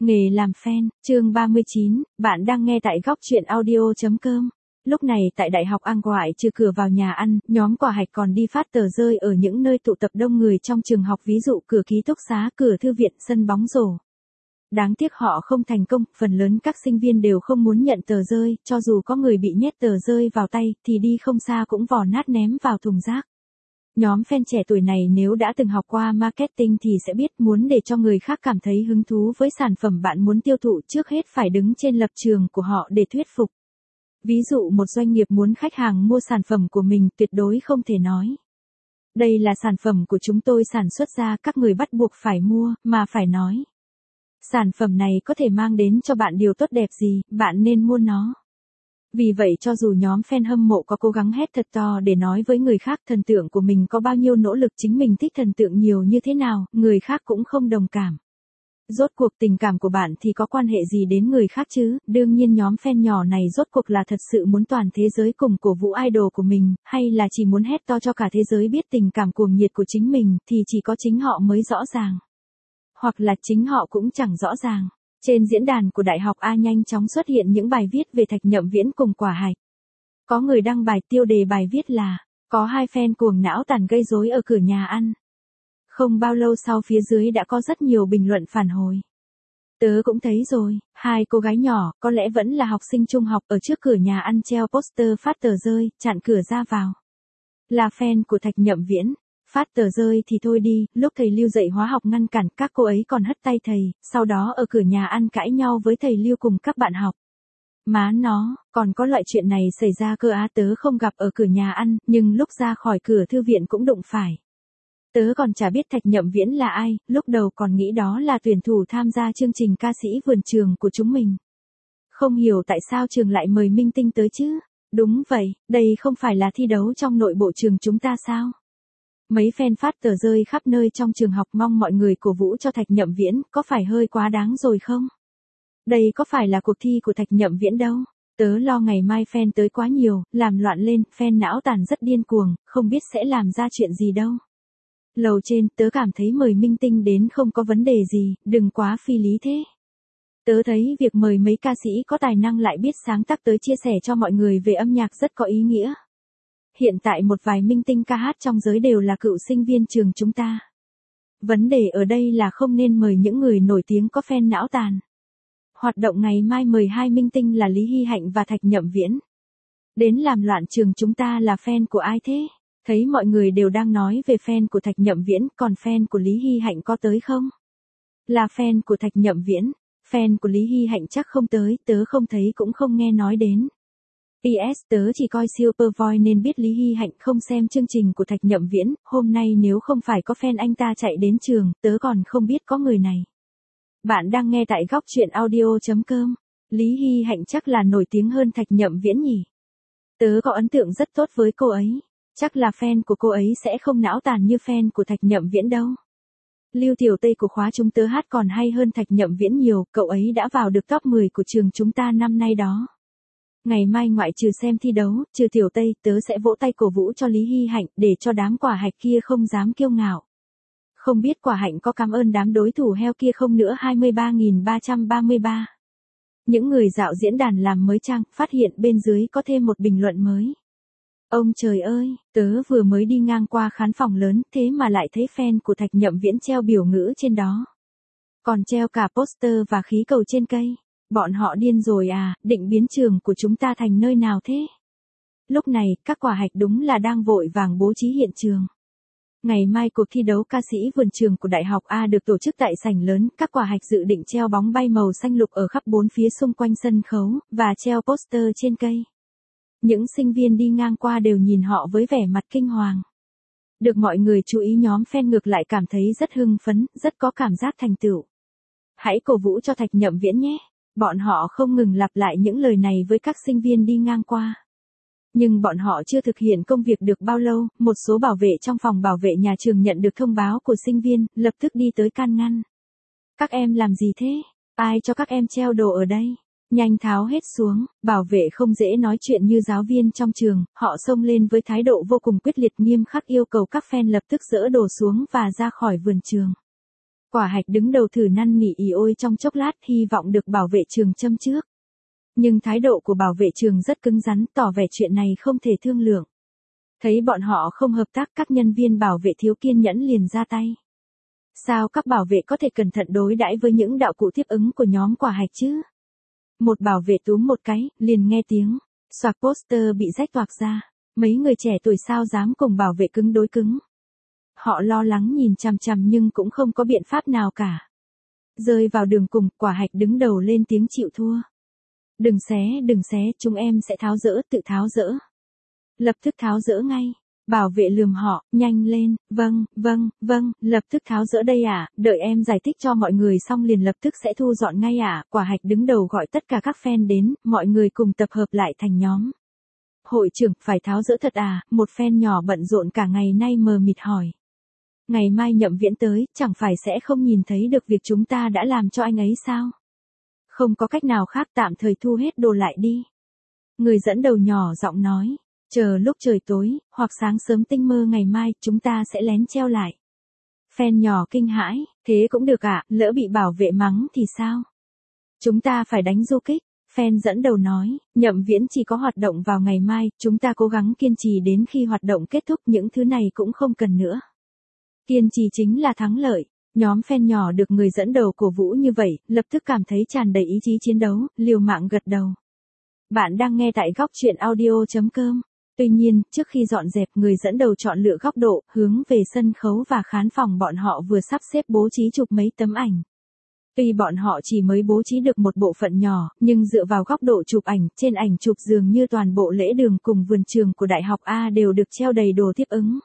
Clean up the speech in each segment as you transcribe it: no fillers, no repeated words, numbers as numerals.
Nghề làm fan, chương 39, bạn đang nghe tại góc truyện audio.com. Lúc này tại Đại học An ngoại trừ cửa vào nhà ăn, nhóm Quả Hạch còn đi phát tờ rơi ở những nơi tụ tập đông người trong trường học, ví dụ cửa ký túc xá, cửa thư viện, sân bóng rổ. Đáng tiếc họ không thành công, phần lớn các sinh viên đều không muốn nhận tờ rơi, cho dù có người bị nhét tờ rơi vào tay thì đi không xa cũng vò nát ném vào thùng rác. Nhóm fan trẻ tuổi này nếu đã từng học qua marketing thì sẽ biết, muốn để cho người khác cảm thấy hứng thú với sản phẩm bạn muốn tiêu thụ, trước hết phải đứng trên lập trường của họ để thuyết phục. Ví dụ một doanh nghiệp muốn khách hàng mua sản phẩm của mình, tuyệt đối không thể nói: đây là sản phẩm của chúng tôi sản xuất ra, các người bắt buộc phải mua, mà phải nói: sản phẩm này có thể mang đến cho bạn điều tốt đẹp gì, bạn nên mua nó. Vì vậy cho dù nhóm fan hâm mộ có cố gắng hét thật to để nói với người khác thần tượng của mình có bao nhiêu nỗ lực, chính mình thích thần tượng nhiều như thế nào, người khác cũng không đồng cảm. Rốt cuộc tình cảm của bạn thì có quan hệ gì đến người khác chứ? Đương nhiên nhóm fan nhỏ này rốt cuộc là thật sự muốn toàn thế giới cùng cổ vũ idol của mình, hay là chỉ muốn hét to cho cả thế giới biết tình cảm cuồng nhiệt của chính mình, thì chỉ có chính họ mới rõ ràng. Hoặc là chính họ cũng chẳng rõ ràng. Trên diễn đàn của Đại học A nhanh chóng xuất hiện những bài viết về Thạch Nhậm Viễn cùng Quả Hạch. Có người đăng bài, tiêu đề bài viết là: có hai fan cuồng não tàn gây rối ở cửa nhà ăn. Không bao lâu sau phía dưới đã có rất nhiều bình luận phản hồi. Tớ cũng thấy rồi, hai cô gái nhỏ, có lẽ vẫn là học sinh trung học, ở trước cửa nhà ăn treo poster phát tờ rơi, chặn cửa ra vào. Là fan của Thạch Nhậm Viễn. Phát tờ rơi thì thôi đi, lúc thầy Lưu dạy hóa học ngăn cản, các cô ấy còn hất tay thầy, sau đó ở cửa nhà ăn cãi nhau với thầy Lưu cùng các bạn học. Má nó, còn có loại chuyện này xảy ra cơ á? Tớ không gặp ở cửa nhà ăn, nhưng lúc ra khỏi cửa thư viện cũng đụng phải. Tớ còn chả biết Thạch Nhậm Viễn là ai, lúc đầu còn nghĩ đó là tuyển thủ tham gia chương trình ca sĩ vườn trường của chúng mình. Không hiểu tại sao trường lại mời minh tinh tới chứ? Đúng vậy, đây không phải là thi đấu trong nội bộ trường chúng ta sao? Mấy fan phát tờ rơi khắp nơi trong trường học mong mọi người cổ vũ cho Thạch Nhậm Viễn, có phải hơi quá đáng rồi không? Đây có phải là cuộc thi của Thạch Nhậm Viễn đâu. Tớ lo ngày mai fan tới quá nhiều, làm loạn lên, fan não tàn rất điên cuồng, không biết sẽ làm ra chuyện gì đâu. Lầu trên, tớ cảm thấy mời minh tinh đến không có vấn đề gì, đừng quá phi lý thế. Tớ thấy việc mời mấy ca sĩ có tài năng lại biết sáng tác tới chia sẻ cho mọi người về âm nhạc rất có ý nghĩa. Hiện tại một vài minh tinh ca hát trong giới đều là cựu sinh viên trường chúng ta. Vấn đề ở đây là không nên mời những người nổi tiếng có fan não tàn. Hoạt động ngày mai mời hai minh tinh là Lý Hy Hạnh và Thạch Nhậm Viễn. Đến làm loạn trường chúng ta là fan của ai thế? Thấy mọi người đều đang nói về fan của Thạch Nhậm Viễn, còn fan của Lý Hy Hạnh có tới không? Là fan của Thạch Nhậm Viễn, fan của Lý Hy Hạnh chắc không tới, tớ không thấy cũng không nghe nói đến. PS tớ chỉ coi Superboy nên biết Lý Hy Hạnh, không xem chương trình của Thạch Nhậm Viễn, hôm nay nếu không phải có fan anh ta chạy đến trường, tớ còn không biết có người này. Bạn đang nghe tại góc truyện audio.com. Lý Hy Hạnh chắc là nổi tiếng hơn Thạch Nhậm Viễn nhỉ? Tớ có ấn tượng rất tốt với cô ấy. Chắc là fan của cô ấy sẽ không não tàn như fan của Thạch Nhậm Viễn đâu. Lưu Tiểu Tây của khóa chúng tớ hát còn hay hơn Thạch Nhậm Viễn nhiều, cậu ấy đã vào được top 10 của trường chúng ta năm nay đó. Ngày mai ngoại trừ xem thi đấu, trừ Tiểu Tây, tớ sẽ vỗ tay cổ vũ cho Lý Hy Hạnh, để cho đám Quả Hạch kia không dám kiêu ngạo. Không biết Quả Hạnh có cảm ơn đám đối thủ heo kia không nữa. 23.333. Những người dạo diễn đàn làm mới trang, phát hiện bên dưới có thêm một bình luận mới. Ông trời ơi, tớ vừa mới đi ngang qua khán phòng lớn, thế mà lại thấy fan của Thạch Nhậm Viễn treo biểu ngữ trên đó. Còn treo cả poster và khí cầu trên cây. Bọn họ điên rồi à, định biến trường của chúng ta thành nơi nào thế? Lúc này, các Quả Hạch đúng là đang vội vàng bố trí hiện trường. Ngày mai cuộc thi đấu ca sĩ vườn trường của Đại học A được tổ chức tại sảnh lớn, các Quả Hạch dự định treo bóng bay màu xanh lục ở khắp bốn phía xung quanh sân khấu, và treo poster trên cây. Những sinh viên đi ngang qua đều nhìn họ với vẻ mặt kinh hoàng. Được mọi người chú ý, nhóm fan ngược lại cảm thấy rất hưng phấn, rất có cảm giác thành tựu. Hãy cổ vũ cho Thạch Nhậm Viễn nhé. Bọn họ không ngừng lặp lại những lời này với các sinh viên đi ngang qua. Nhưng bọn họ chưa thực hiện công việc được bao lâu, một số bảo vệ trong phòng bảo vệ nhà trường nhận được thông báo của sinh viên, lập tức đi tới can ngăn. Các em làm gì thế? Ai cho các em treo đồ ở đây? Nhanh tháo hết xuống. Bảo vệ không dễ nói chuyện như giáo viên trong trường, họ xông lên với thái độ vô cùng quyết liệt, nghiêm khắc yêu cầu các fan lập tức dỡ đồ xuống và ra khỏi vườn trường. Quả Hạch đứng đầu thử năn nỉ ỉ ôi trong chốc lát hy vọng được bảo vệ trường châm trước. Nhưng thái độ của bảo vệ trường rất cứng rắn, tỏ vẻ chuyện này không thể thương lượng. Thấy bọn họ không hợp tác, các nhân viên bảo vệ thiếu kiên nhẫn liền ra tay. Sao các bảo vệ có thể cẩn thận đối đãi với những đạo cụ tiếp ứng của nhóm Quả Hạch chứ? Một bảo vệ túm một cái, liền nghe tiếng xoạc poster bị rách toạc ra. Mấy người trẻ tuổi sao dám cùng bảo vệ cứng đối cứng. Họ lo lắng nhìn chằm chằm nhưng cũng không có biện pháp nào cả. Rơi vào đường cùng, Quả Hạch đứng đầu lên tiếng chịu thua. Đừng xé, chúng em sẽ tháo dỡ, tự tháo dỡ. Lập tức tháo dỡ ngay. Bảo vệ lườm họ, nhanh lên, vâng, lập tức tháo dỡ đây ạ, đợi em giải thích cho mọi người xong liền lập tức sẽ thu dọn ngay ạ. Quả Hạch đứng đầu gọi tất cả các fan đến, mọi người cùng tập hợp lại thành nhóm. Hội trưởng, phải tháo dỡ thật à? Một fan nhỏ bận rộn cả ngày nay mờ mịt hỏi. Ngày mai Nhậm Viễn tới, chẳng phải sẽ không nhìn thấy được việc chúng ta đã làm cho anh ấy sao? Không có cách nào khác, tạm thời thu hết đồ lại đi. Người dẫn đầu nhỏ giọng nói. Chờ lúc trời tối, hoặc sáng sớm tinh mơ ngày mai, chúng ta sẽ lén treo lại. Fan nhỏ kinh hãi, thế cũng được ạ, lỡ bị bảo vệ mắng thì sao? Chúng ta phải đánh du kích. Fan dẫn đầu nói, Nhậm Viễn chỉ có hoạt động vào ngày mai, chúng ta cố gắng kiên trì đến khi hoạt động kết thúc, những thứ này cũng không cần nữa. Kiên trì chính là thắng lợi. Nhóm fan nhỏ được người dẫn đầu cổ vũ như vậy, lập tức cảm thấy tràn đầy ý chí chiến đấu, liều mạng gật đầu. Bạn đang nghe tại góc truyện audio.com. Tuy nhiên, trước khi dọn dẹp, người dẫn đầu chọn lựa góc độ, hướng về sân khấu và khán phòng bọn họ vừa sắp xếp bố trí chụp mấy tấm ảnh. Tuy bọn họ chỉ mới bố trí được một bộ phận nhỏ, nhưng dựa vào góc độ chụp ảnh, trên ảnh chụp dường như toàn bộ lễ đường cùng vườn trường của Đại học A đều được treo đầy đồ tiếp ứng.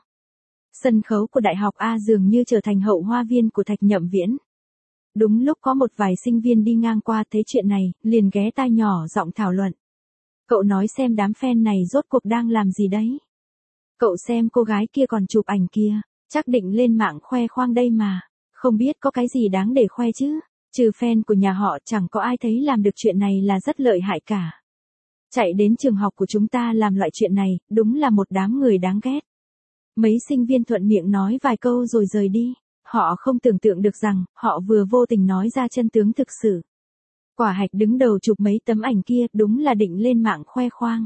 Sân khấu của Đại học A dường như trở thành hậu hoa viên của Thạch Nhậm Viễn. Đúng lúc có một vài sinh viên đi ngang qua thấy chuyện này, liền ghé tai nhỏ giọng thảo luận. Cậu nói xem đám fan này rốt cuộc đang làm gì đấy? Cậu xem cô gái kia còn chụp ảnh kia, chắc định lên mạng khoe khoang đây mà. Không biết có cái gì đáng để khoe chứ? Trừ fan của nhà họ chẳng có ai thấy làm được chuyện này là rất lợi hại cả. Chạy đến trường học của chúng ta làm loại chuyện này, đúng là một đám người đáng ghét. Mấy sinh viên thuận miệng nói vài câu rồi rời đi. Họ không tưởng tượng được rằng, họ vừa vô tình nói ra chân tướng thực sự. Quả Hạch đứng đầu chụp mấy tấm ảnh kia, đúng là định lên mạng khoe khoang.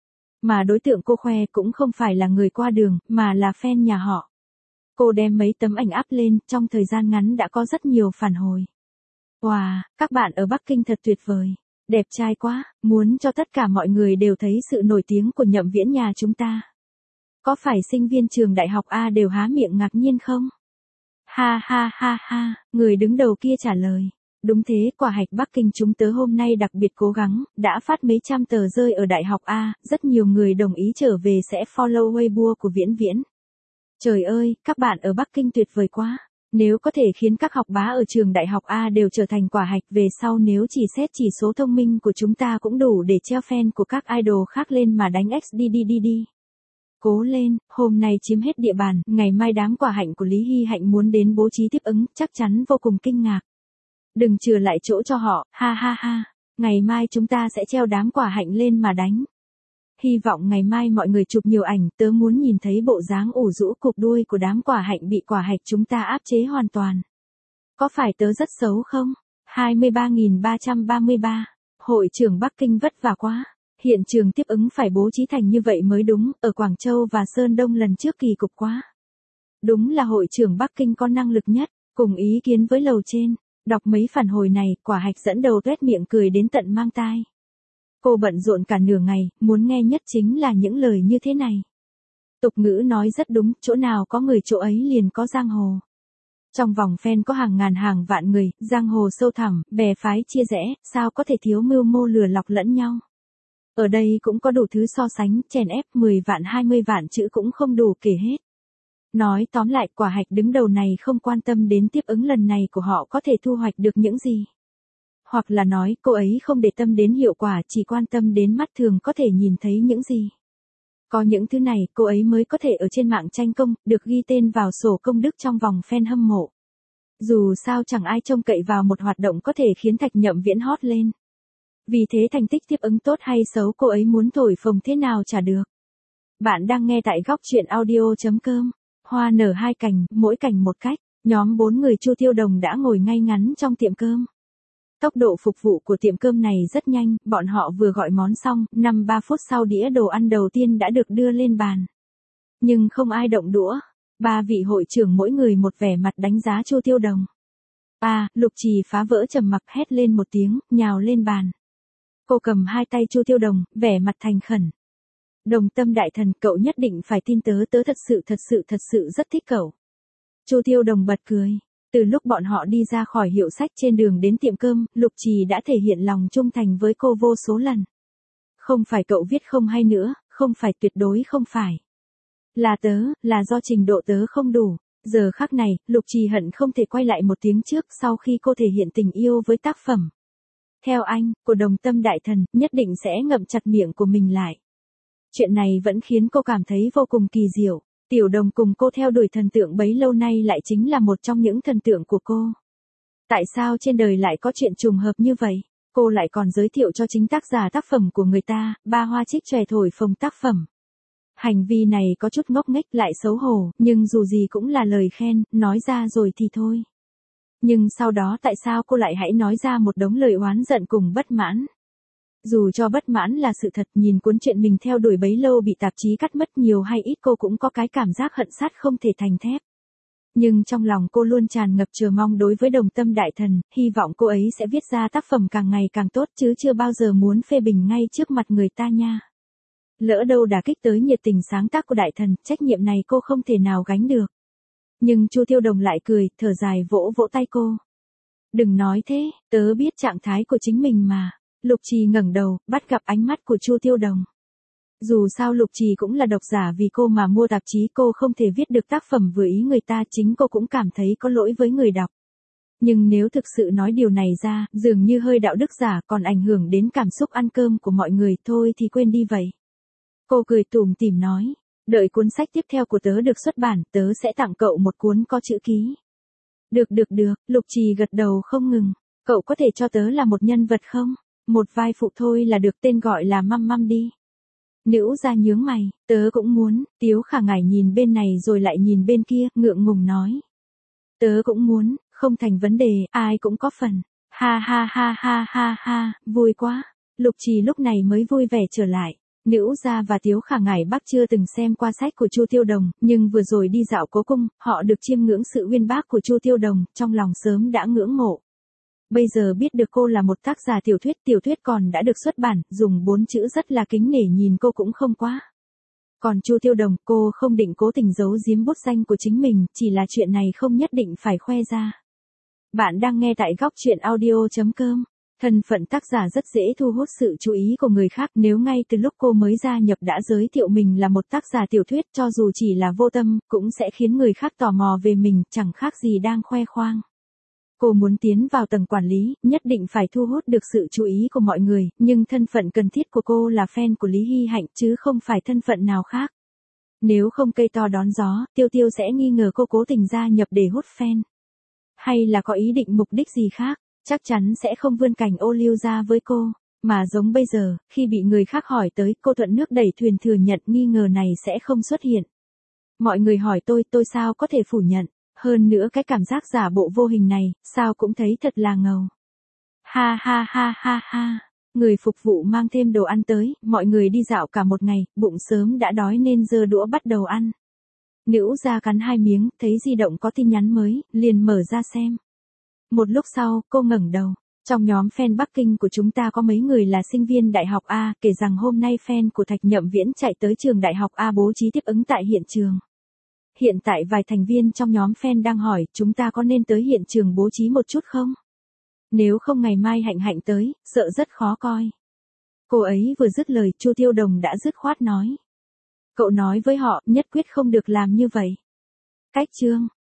Mà đối tượng cô khoe cũng không phải là người qua đường, mà là fan nhà họ. Cô đem mấy tấm ảnh up lên, trong thời gian ngắn đã có rất nhiều phản hồi. Wow, các bạn ở Bắc Kinh thật tuyệt vời. Đẹp trai quá, muốn cho tất cả mọi người đều thấy sự nổi tiếng của Nhậm Viễn nhà chúng ta. Có phải sinh viên trường Đại học A đều há miệng ngạc nhiên không? Ha, người đứng đầu kia trả lời. Đúng thế, Quả Hạch Bắc Kinh chúng tớ hôm nay đặc biệt cố gắng, đã phát mấy trăm tờ rơi ở Đại học A, rất nhiều người đồng ý trở về sẽ follow Weibo của Viễn Viễn. Trời ơi, các bạn ở Bắc Kinh tuyệt vời quá. Nếu có thể khiến các học bá ở trường Đại học A đều trở thành Quả Hạch về sau, nếu chỉ xét chỉ số thông minh của chúng ta cũng đủ để treo fan của các idol khác lên mà đánh X đi. Cố lên, hôm nay chiếm hết địa bàn, ngày mai đám Quả Hạnh của Lý Hy Hạnh muốn đến bố trí tiếp ứng, chắc chắn vô cùng kinh ngạc. Đừng chừa lại chỗ cho họ, ha. Ngày mai chúng ta sẽ treo đám Quả Hạnh lên mà đánh. Hy vọng ngày mai mọi người chụp nhiều ảnh, tớ muốn nhìn thấy bộ dáng ủ rũ cục đuôi của đám Quả Hạnh bị Quả Hạch chúng ta áp chế hoàn toàn. Có phải tớ rất xấu không? 23.333. Hội trưởng Bắc Kinh vất vả quá. Hiện trường tiếp ứng phải bố trí thành như vậy mới đúng, ở Quảng Châu và Sơn Đông lần trước kỳ cục quá. Đúng là hội trưởng Bắc Kinh có năng lực nhất, cùng ý kiến với lầu trên. Đọc mấy phản hồi này, Quả Hạch dẫn đầu tuét miệng cười đến tận mang tai. Cô bận rộn cả nửa ngày, muốn nghe nhất chính là những lời như thế này. Tục ngữ nói rất đúng, chỗ nào có người chỗ ấy liền có giang hồ. Trong vòng fan có hàng ngàn hàng vạn người, giang hồ sâu thẳm, bè phái chia rẽ, sao có thể thiếu mưu mô lừa lọc lẫn nhau. Ở đây cũng có đủ thứ so sánh, chèn ép 10 vạn 20 vạn chữ cũng không đủ kể hết. Nói tóm lại, Quả Hạch đứng đầu này không quan tâm đến tiếp ứng lần này của họ có thể thu hoạch được những gì. Hoặc là nói, cô ấy không để tâm đến hiệu quả, chỉ quan tâm đến mắt thường có thể nhìn thấy những gì. Có những thứ này, cô ấy mới có thể ở trên mạng tranh công, được ghi tên vào sổ công đức trong vòng fan hâm mộ. Dù sao chẳng ai trông cậy vào một hoạt động có thể khiến Thạch Nhậm Viễn hot lên. Vì thế thành tích tiếp ứng tốt hay xấu cô ấy muốn thổi phồng thế nào chả được. Bạn đang nghe tại góc truyện audio.com. Hoa nở hai cành, mỗi cành một cách. Nhóm 4 người Chu Tiêu Đồng đã ngồi ngay ngắn trong tiệm cơm. Tốc độ phục vụ của tiệm cơm này rất nhanh, bọn họ vừa gọi món xong, 5-3 phút sau đĩa đồ ăn đầu tiên đã được đưa lên bàn. Nhưng không ai động đũa. Ba vị hội trưởng mỗi người một vẻ mặt đánh giá Chu Tiêu Đồng. Lục Trì phá vỡ trầm mặc hét lên một tiếng, nhào lên bàn. Cô cầm hai tay Chu Tiêu Đồng, vẻ mặt thành khẩn. Đồng Tâm đại thần, cậu nhất định phải tin tớ thật sự rất thích cậu. Chu Tiêu Đồng bật cười. Từ lúc bọn họ đi ra khỏi hiệu sách trên đường đến tiệm cơm, Lục Trì đã thể hiện lòng trung thành với cô vô số lần. Không phải cậu viết không hay nữa, không phải, tuyệt đối không phải. Là do trình độ tớ không đủ. Giờ khắc này, Lục Trì hận không thể quay lại một tiếng trước sau khi cô thể hiện tình yêu với tác phẩm. Theo anh, của Đồng Tâm đại thần, nhất định sẽ ngậm chặt miệng của mình lại. Chuyện này vẫn khiến cô cảm thấy vô cùng kỳ diệu. Tiểu Đồng cùng cô theo đuổi thần tượng bấy lâu nay lại chính là một trong những thần tượng của cô. Tại sao trên đời lại có chuyện trùng hợp như vậy? Cô lại còn giới thiệu cho chính tác giả tác phẩm của người ta, ba hoa trích chòe thổi phồng tác phẩm. Hành vi này có chút ngốc nghếch lại xấu hổ, nhưng dù gì cũng là lời khen, nói ra rồi thì thôi. Nhưng sau đó tại sao cô lại hãy nói ra một đống lời oán giận cùng bất mãn? Dù cho bất mãn là sự thật, nhìn cuốn truyện mình theo đuổi bấy lâu bị tạp chí cắt mất nhiều hay ít cô cũng có cái cảm giác hận sắt không thể thành thép. Nhưng trong lòng cô luôn tràn ngập chờ mong đối với Đồng Tâm đại thần, hy vọng cô ấy sẽ viết ra tác phẩm càng ngày càng tốt chứ chưa bao giờ muốn phê bình ngay trước mặt người ta nha. Lỡ đâu đả kích tới nhiệt tình sáng tác của đại thần, trách nhiệm này cô không thể nào gánh được. Nhưng Chu Tiêu Đồng lại cười, thở dài vỗ vỗ tay cô. Đừng nói thế, tớ biết trạng thái của chính mình mà. Lục Trì ngẩng đầu, bắt gặp ánh mắt của Chu Tiêu Đồng. Dù sao Lục Trì cũng là độc giả, vì cô mà mua tạp chí, cô không thể viết được tác phẩm vừa ý người ta, chính cô cũng cảm thấy có lỗi với người đọc. Nhưng nếu thực sự nói điều này ra, dường như hơi đạo đức giả, còn ảnh hưởng đến cảm xúc ăn cơm của mọi người, thôi thì quên đi vậy. Cô cười tủm tỉm nói, đợi cuốn sách tiếp theo của tớ được xuất bản, tớ sẽ tặng cậu một cuốn có chữ ký. Được, Lục Trì gật đầu không ngừng. Cậu có thể cho tớ là một nhân vật không? Một vai phụ thôi là được, tên gọi là Măm đi. Nữ gia nhướng mày, tớ cũng muốn. Tiếu Khả Ngải nhìn bên này rồi lại nhìn bên kia, ngượng ngùng nói. Tớ cũng muốn, không thành vấn đề, ai cũng có phần. Ha, vui quá. Lục Trì lúc này mới vui vẻ trở lại. Nữ gia và Tiếu Khả Ngải Bắc chưa từng xem qua sách của Chu Tiêu Đồng, nhưng vừa rồi đi dạo cố cung, họ được chiêm ngưỡng sự uyên bác của Chu Tiêu Đồng, trong lòng sớm đã ngưỡng mộ. Bây giờ biết được cô là một tác giả tiểu thuyết còn đã được xuất bản, dùng 4 chữ rất là kính nể, nhìn cô cũng không quá. Còn Chu Tiêu Đồng, cô không định cố tình giấu giếm bút danh của chính mình, chỉ là chuyện này không nhất định phải khoe ra. Bạn đang nghe tại góc truyện audio.com. Thân phận tác giả rất dễ thu hút sự chú ý của người khác, nếu ngay từ lúc cô mới gia nhập đã giới thiệu mình là một tác giả tiểu thuyết, cho dù chỉ là vô tâm, cũng sẽ khiến người khác tò mò về mình, chẳng khác gì đang khoe khoang. Cô muốn tiến vào tầng quản lý, nhất định phải thu hút được sự chú ý của mọi người, nhưng thân phận cần thiết của cô là fan của Lý Hy Hạnh chứ không phải thân phận nào khác. Nếu không cây to đón gió, Tiêu sẽ nghi ngờ cô cố tình gia nhập để hút fan. Hay là có ý định mục đích gì khác, chắc chắn sẽ không vươn cảnh ô liu ra với cô. Mà giống bây giờ, khi bị người khác hỏi tới, cô thuận nước đẩy thuyền, thừa nhận nghi ngờ này sẽ không xuất hiện. Mọi người hỏi tôi sao có thể phủ nhận. Hơn nữa cái cảm giác giả bộ vô hình này, sao cũng thấy thật là ngầu. Ha. Người phục vụ mang thêm đồ ăn tới, mọi người đi dạo cả một ngày, bụng sớm đã đói nên giơ đũa bắt đầu ăn. Nữ gia cắn 2 miếng, thấy di động có tin nhắn mới, liền mở ra xem. Một lúc sau, cô ngẩng đầu. Trong nhóm fan Bắc Kinh của chúng ta có mấy người là sinh viên đại học A, kể rằng hôm nay fan của Thạch Nhậm Viễn chạy tới trường đại học A bố trí tiếp ứng tại hiện trường. Hiện tại vài thành viên trong nhóm fan đang hỏi, chúng ta có nên tới hiện trường bố trí một chút không? Nếu không ngày mai Hạnh tới, sợ rất khó coi. Cô ấy vừa dứt lời, Chu Tiêu Đồng đã dứt khoát nói. Cậu nói với họ, nhất quyết không được làm như vậy. Cách chương.